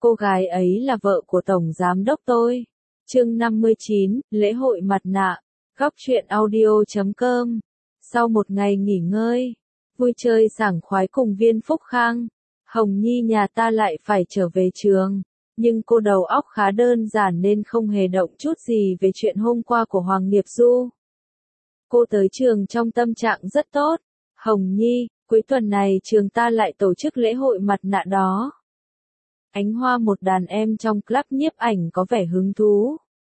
Cô gái ấy là vợ của Tổng Giám đốc tôi. Chương 59, lễ hội mặt nạ. Góc truyện audio.com. Sau một ngày nghỉ ngơi, vui chơi sảng khoái cùng Viên Phúc Khang, Hồng Nhi nhà ta lại phải trở về trường. Nhưng cô đầu óc khá đơn giản nên không hề động chút gì về chuyện hôm qua của Hoàng Nghiệp Du. Cô tới trường trong tâm trạng rất tốt. Hồng Nhi, cuối tuần này trường ta lại tổ chức lễ hội mặt nạ đó. Ánh Hoa, một đàn em trong club nhiếp ảnh, có vẻ hứng thú.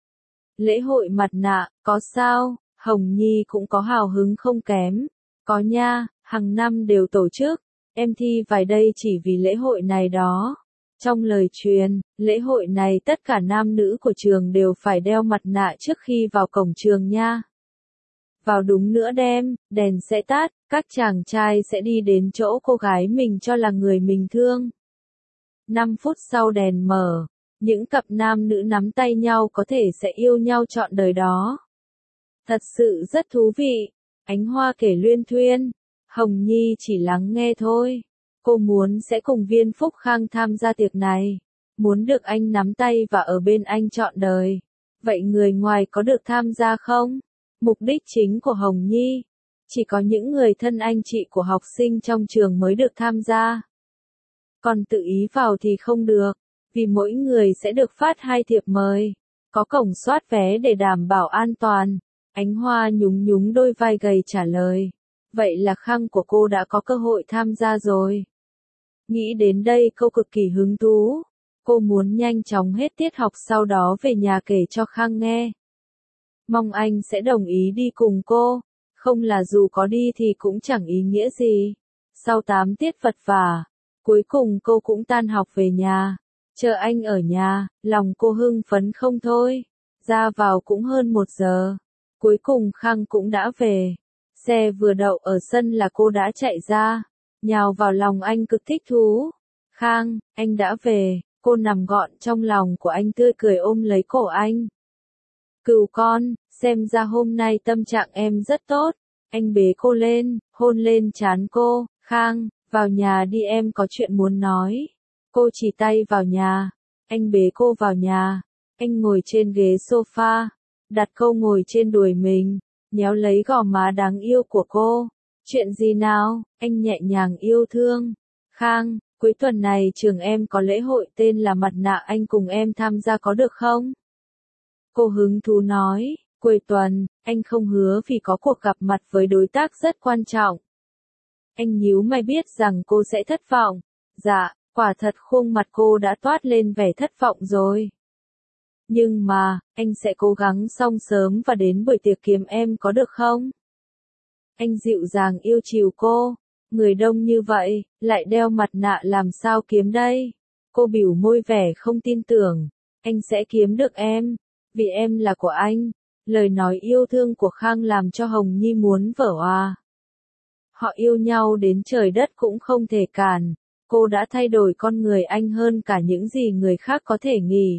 Lễ hội mặt nạ, có sao? Hồng Nhi cũng có hào hứng không kém. Có nha, hàng năm đều tổ chức. Em thi vào đây chỉ vì lễ hội này đó. Trong lời truyền, lễ hội này tất cả nam nữ của trường đều phải đeo mặt nạ trước khi vào cổng trường nha. Vào đúng nửa đêm, đèn sẽ tắt, các chàng trai sẽ đi đến chỗ cô gái mình cho là người mình thương. 5 phút sau đèn mở, những cặp nam nữ nắm tay nhau có thể sẽ yêu nhau trọn đời đó. Thật sự rất thú vị. Ánh Hoa kể luyên thuyên. Hồng Nhi chỉ lắng nghe thôi. Cô muốn sẽ cùng Viên Phúc Khang tham gia tiệc này. Muốn được anh nắm tay và ở bên anh trọn đời. Vậy người ngoài có được tham gia không? Mục đích chính của Hồng Nhi, chỉ có những người thân anh chị của học sinh trong trường mới được tham gia. Còn tự ý vào thì không được, vì mỗi người sẽ được phát 2 thiệp mời. Có cổng soát vé để đảm bảo an toàn. Ánh Hoa nhún nhún đôi vai gầy trả lời. Vậy là Khang của cô đã có cơ hội tham gia rồi. Nghĩ đến đây cô cực kỳ hứng thú. Cô muốn nhanh chóng hết tiết học sau đó về nhà kể cho Khang nghe. Mong anh sẽ đồng ý đi cùng cô. Không là dù có đi thì cũng chẳng ý nghĩa gì. Sau 8 tiết vật vả, cuối cùng cô cũng tan học về nhà. Chờ anh ở nhà, lòng cô hưng phấn không thôi. Ra vào cũng hơn 1 giờ. Cuối cùng Khang cũng đã về. Xe vừa đậu ở sân là cô đã chạy ra. Nhào vào lòng anh cực thích thú. Khang, anh đã về. Cô nằm gọn trong lòng của anh tươi cười ôm lấy cổ anh. Cừu con, xem ra hôm nay tâm trạng em rất tốt. Anh bế cô lên, hôn lên trán cô. Khang, vào nhà đi, em có chuyện muốn nói. Cô chỉ tay vào nhà. Anh bế cô vào nhà. Anh ngồi trên ghế sofa, đặt cô ngồi trên đùi mình, nhéo lấy gò má đáng yêu của cô. Chuyện gì nào? Anh nhẹ nhàng yêu thương. Khang, cuối tuần này trường em có lễ hội tên là mặt nạ, anh cùng em tham gia có được không? Cô hứng thú nói. Cuối tuần, anh không hứa vì có cuộc gặp mặt với đối tác rất quan trọng. Anh nhíu mày biết rằng cô sẽ thất vọng. Dạ, quả thật khuôn mặt cô đã toát lên vẻ thất vọng rồi. Nhưng mà, anh sẽ cố gắng xong sớm và đến buổi tiệc kiếm em có được không? Anh dịu dàng yêu chiều cô. Người đông như vậy, lại đeo mặt nạ làm sao kiếm đây? Cô bĩu môi vẻ không tin tưởng. Anh sẽ kiếm được em, vì em là của anh. Lời nói yêu thương của Khang làm cho Hồng Nhi muốn vỡ òa. Họ yêu nhau đến trời đất cũng không thể cản. Cô đã thay đổi con người anh hơn cả những gì người khác có thể nghĩ.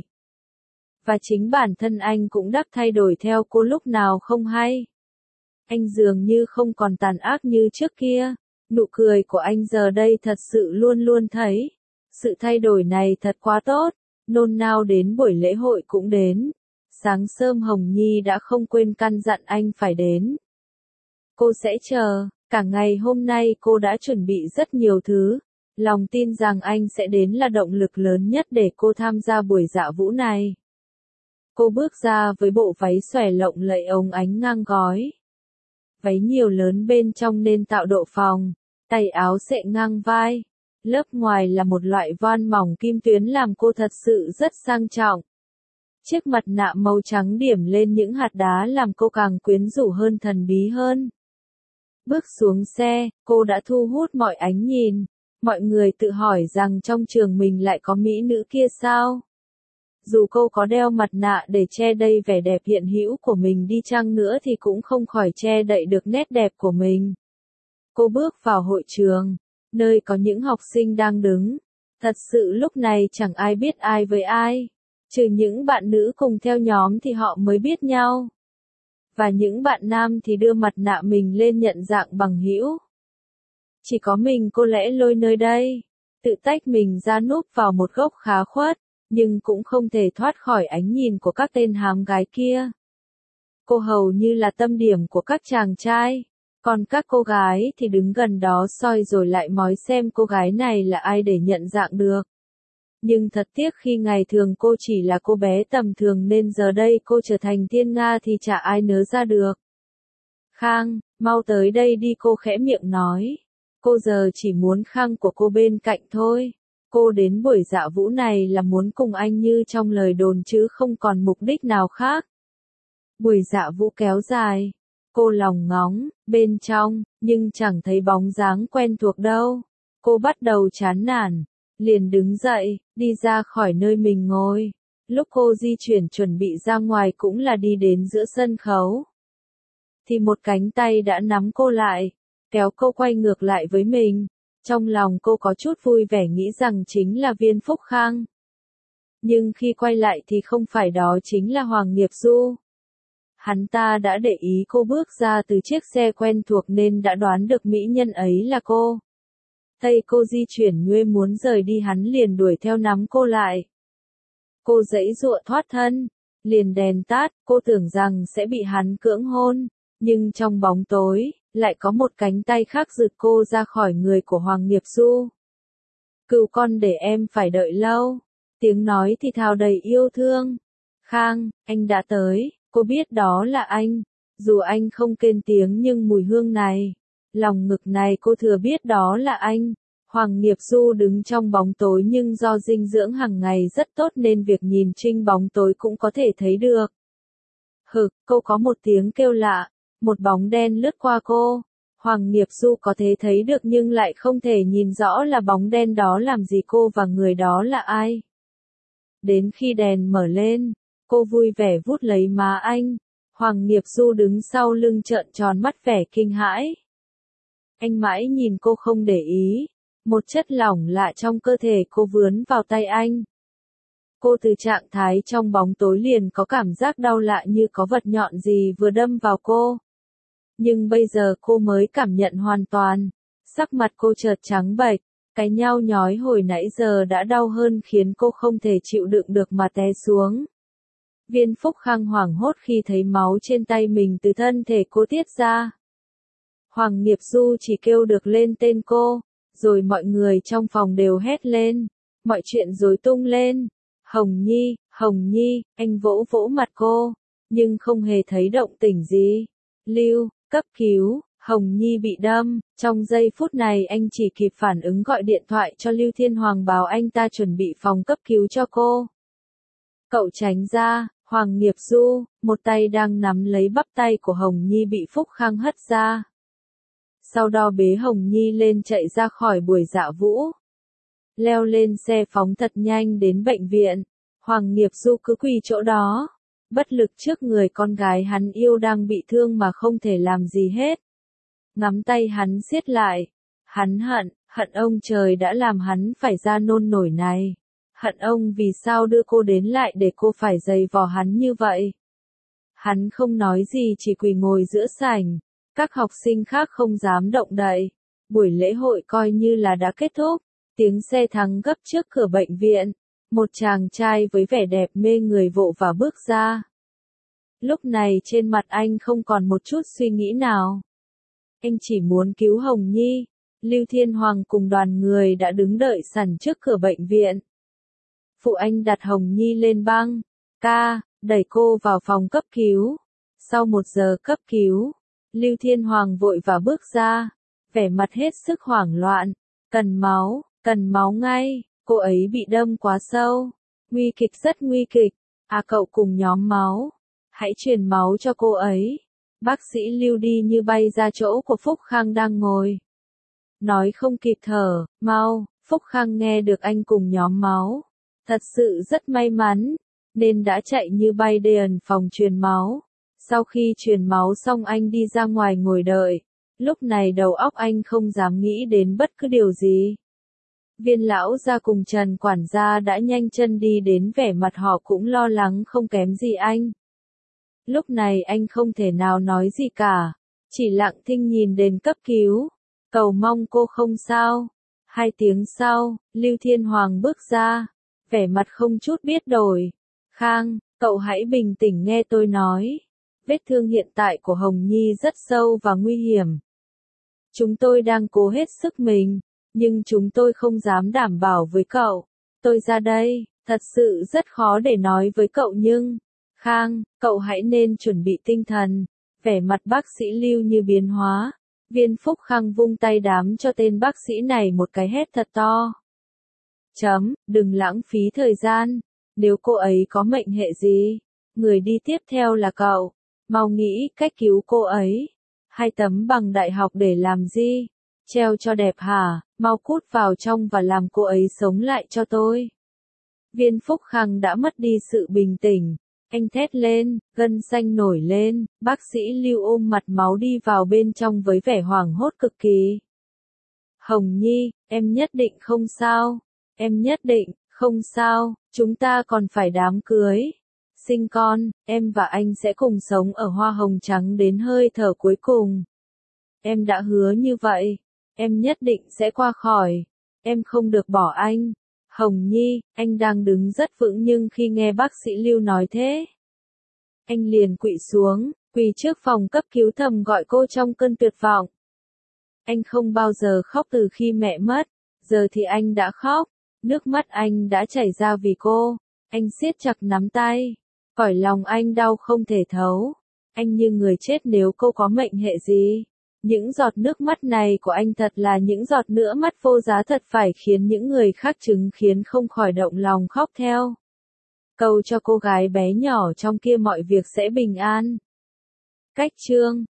Và chính bản thân anh cũng đã thay đổi theo cô lúc nào không hay. Anh dường như không còn tàn ác như trước kia. Nụ cười của anh giờ đây thật sự luôn luôn thấy. Sự thay đổi này thật quá tốt. Nôn nao đến buổi lễ hội cũng đến. Sáng sớm Hồng Nhi đã không quên căn dặn anh phải đến. Cô sẽ chờ. Cả ngày hôm nay cô đã chuẩn bị rất nhiều thứ. Lòng tin rằng anh sẽ đến là động lực lớn nhất để cô tham gia buổi dạ vũ này. Cô bước ra với bộ váy xòe lộng lẫy ống ánh ngang gói. Váy nhiều lớn bên trong nên tạo độ phồng. Tay áo xệ ngang vai. Lớp ngoài là một loại voan mỏng kim tuyến làm cô thật sự rất sang trọng. Chiếc mặt nạ màu trắng điểm lên những hạt đá làm cô càng quyến rũ hơn, thần bí hơn. Bước xuống xe, cô đã thu hút mọi ánh nhìn. Mọi người tự hỏi rằng trong trường mình lại có mỹ nữ kia sao? Dù cô có đeo mặt nạ để che đậy vẻ đẹp hiện hữu của mình đi chăng nữa thì cũng không khỏi che đậy được nét đẹp của mình. Cô bước vào hội trường, nơi có những học sinh đang đứng. Thật sự lúc này chẳng ai biết ai với ai. Trừ những bạn nữ cùng theo nhóm thì họ mới biết nhau. Và những bạn nam thì đưa mặt nạ mình lên nhận dạng bằng hữu. Chỉ có mình cô lẻ loi nơi đây. tự tách mình ra núp vào một góc khá khuất, nhưng cũng không thể thoát khỏi ánh nhìn của các tên hám gái kia. Cô hầu như là tâm điểm của các chàng trai, còn các cô gái thì đứng gần đó soi rồi lại mói xem cô gái này là ai để nhận dạng được. Nhưng thật tiếc khi ngày thường cô chỉ là cô bé tầm thường nên giờ đây cô trở thành thiên nga thì chả ai nỡ ra được. Khang, mau tới đây đi, cô khẽ miệng nói. Cô giờ chỉ muốn Khang của cô bên cạnh thôi. Cô đến buổi dạ vũ này là muốn cùng anh như trong lời đồn chứ không còn mục đích nào khác. Buổi dạ vũ kéo dài. Cô lòng ngóng, bên trong, nhưng chẳng thấy bóng dáng quen thuộc đâu. Cô bắt đầu chán nản. Liền đứng dậy, đi ra khỏi nơi mình ngồi. Lúc cô di chuyển chuẩn bị ra ngoài cũng là đi đến giữa sân khấu. Thì một cánh tay đã nắm cô lại, kéo cô quay ngược lại với mình. Trong lòng cô có chút vui vẻ nghĩ rằng chính là Viên Phúc Khang. Nhưng khi quay lại thì không phải, đó chính là Hoàng Nghiệp Du. Hắn ta đã để ý cô bước ra từ chiếc xe quen thuộc nên đã đoán được mỹ nhân ấy là cô. Thấy cô di chuyển nhuê muốn rời đi, hắn liền đuổi theo nắm cô lại. Cô giãy giụa thoát thân, liền đèn tắt, cô tưởng rằng sẽ bị hắn cưỡng hôn, nhưng trong bóng tối, lại có một cánh tay khác giật cô ra khỏi người của Hoàng Nghiệp Du. Cừu con để em phải đợi lâu, tiếng nói thì thào đầy yêu thương. Khang, anh đã tới, cô biết đó là anh, dù anh không kêu tiếng nhưng mùi hương này, lòng ngực này cô thừa biết đó là anh. Hoàng Nghiệp Du đứng trong bóng tối nhưng do dinh dưỡng hàng ngày rất tốt nên việc nhìn trinh bóng tối cũng có thể thấy được. Cô có một tiếng kêu lạ, một bóng đen lướt qua cô. Hoàng Nghiệp Du có thể thấy được nhưng lại không thể nhìn rõ là bóng đen đó làm gì cô và người đó là ai. Đến khi đèn mở lên, cô vui vẻ vuốt lấy má anh. Hoàng Nghiệp Du đứng sau lưng trợn tròn mắt vẻ kinh hãi. Anh mãi nhìn cô không để ý. Một chất lỏng lạ trong cơ thể cô vướn vào tay anh. Cô từ trạng thái trong bóng tối liền có cảm giác đau lạ như có vật nhọn gì vừa đâm vào cô. Nhưng bây giờ cô mới cảm nhận hoàn toàn. Sắc mặt cô chợt trắng bệch, cái nhao nhói hồi nãy giờ đã đau hơn khiến cô không thể chịu đựng được mà té xuống. Viên Phúc Khang hoảng hốt khi thấy máu trên tay mình từ thân thể cô tiết ra. Hoàng Nghiệp Du chỉ kêu được lên tên cô. Rồi mọi người trong phòng đều hét lên, mọi chuyện rối tung lên. Hồng Nhi, anh vỗ vỗ mặt cô, nhưng không hề thấy động tĩnh gì. Lưu, cấp cứu, Hồng Nhi bị đâm, trong giây phút này anh chỉ kịp phản ứng gọi điện thoại cho Lưu Thiên Hoàng bảo anh ta chuẩn bị phòng cấp cứu cho cô. Cậu tránh ra, Hoàng Nghiệp Du, một tay đang nắm lấy bắp tay của Hồng Nhi bị Phúc Khang hất ra. Sau đó bế Hồng Nhi lên chạy ra khỏi buổi dạ vũ. Leo lên xe phóng thật nhanh đến bệnh viện. Hoàng Nghiệp Du cứ quỳ chỗ đó, bất lực trước người con gái hắn yêu đang bị thương mà không thể làm gì hết. Ngắm tay hắn siết lại. Hắn hận ông trời đã làm hắn phải ra nôn nổi này. Hận ông vì sao đưa cô đến lại để cô phải giày vò hắn như vậy. Hắn không nói gì chỉ quỳ ngồi giữa sảnh. Các học sinh khác không dám động đậy. Buổi lễ hội coi như là đã kết thúc. Tiếng xe thắng gấp trước cửa bệnh viện. Một chàng trai với vẻ đẹp mê người vội và bước ra. Lúc này trên mặt anh không còn một chút suy nghĩ nào. Anh chỉ muốn cứu Hồng Nhi. Lưu Thiên Hoàng cùng đoàn người đã đứng đợi sẵn trước cửa bệnh viện. Phụ anh đặt Hồng Nhi lên băng. Đẩy cô vào phòng cấp cứu. Sau 1 giờ cấp cứu, Lưu Thiên Hoàng vội và bước ra, vẻ mặt hết sức hoảng loạn. Cần máu ngay, cô ấy bị đâm quá sâu. Nguy kịch, rất nguy kịch. Cậu cùng nhóm máu. Hãy truyền máu cho cô ấy. Bác sĩ Lưu đi như bay ra chỗ của Phúc Khang đang ngồi. Nói không kịp thở, mau, Phúc Khang nghe được anh cùng nhóm máu. Thật sự rất may mắn, nên đã chạy như bay đến phòng truyền máu. Sau khi truyền máu xong anh đi ra ngoài ngồi đợi. Lúc này đầu óc anh không dám nghĩ đến bất cứ điều gì. Viên lão gia cùng Trần quản gia đã nhanh chân đi đến, vẻ mặt họ cũng lo lắng không kém gì anh. Lúc này anh không thể nào nói gì cả, chỉ lặng thinh nhìn đến cấp cứu, cầu mong cô không sao. 2 tiếng sau, Lưu Thiên Hoàng bước ra, vẻ mặt không chút biết đổi. Khang, cậu hãy bình tĩnh nghe tôi nói. Vết thương hiện tại của Hồng Nhi rất sâu và nguy hiểm. Chúng tôi đang cố hết sức mình, nhưng chúng tôi không dám đảm bảo với cậu. Tôi ra đây, thật sự rất khó để nói với cậu nhưng... Khang, cậu hãy nên chuẩn bị tinh thần. Vẻ mặt bác sĩ Lưu như biến hóa. Viên Phúc Khang vung tay đám cho tên bác sĩ này một cái hét thật to. Đừng lãng phí thời gian. Nếu cô ấy có mệnh hệ gì, người đi tiếp theo là cậu. Mau nghĩ cách cứu cô ấy. 2 tấm bằng đại học để làm gì? Treo cho đẹp hả? Mau cút vào trong và làm cô ấy sống lại cho tôi. Viên Phúc Khang đã mất đi sự bình tĩnh. Anh thét lên, gân xanh nổi lên, bác sĩ Lưu ôm mặt máu đi vào bên trong với vẻ hoảng hốt cực kỳ. Hồng Nhi, em nhất định không sao. Em nhất định, không sao, chúng ta còn phải đám cưới. Sinh con, em và anh sẽ cùng sống ở hoa hồng trắng đến hơi thở cuối cùng. Em đã hứa như vậy, em nhất định sẽ qua khỏi. Em không được bỏ anh. Hồng Nhi, anh đang đứng rất vững nhưng khi nghe bác sĩ Lưu nói thế, anh liền quỵ xuống, quỳ trước phòng cấp cứu thầm gọi cô trong cơn tuyệt vọng. Anh không bao giờ khóc từ khi mẹ mất, giờ thì anh đã khóc, nước mắt anh đã chảy ra vì cô, anh siết chặt nắm tay, cõi lòng anh đau không thể thấu, anh như người chết nếu cô có mệnh hệ gì. Những giọt nước mắt này của anh thật là những giọt nước mắt vô giá thật phải khiến những người khác chứng kiến không khỏi động lòng khóc theo. Cầu cho cô gái bé nhỏ trong kia mọi việc sẽ bình an. Cách chương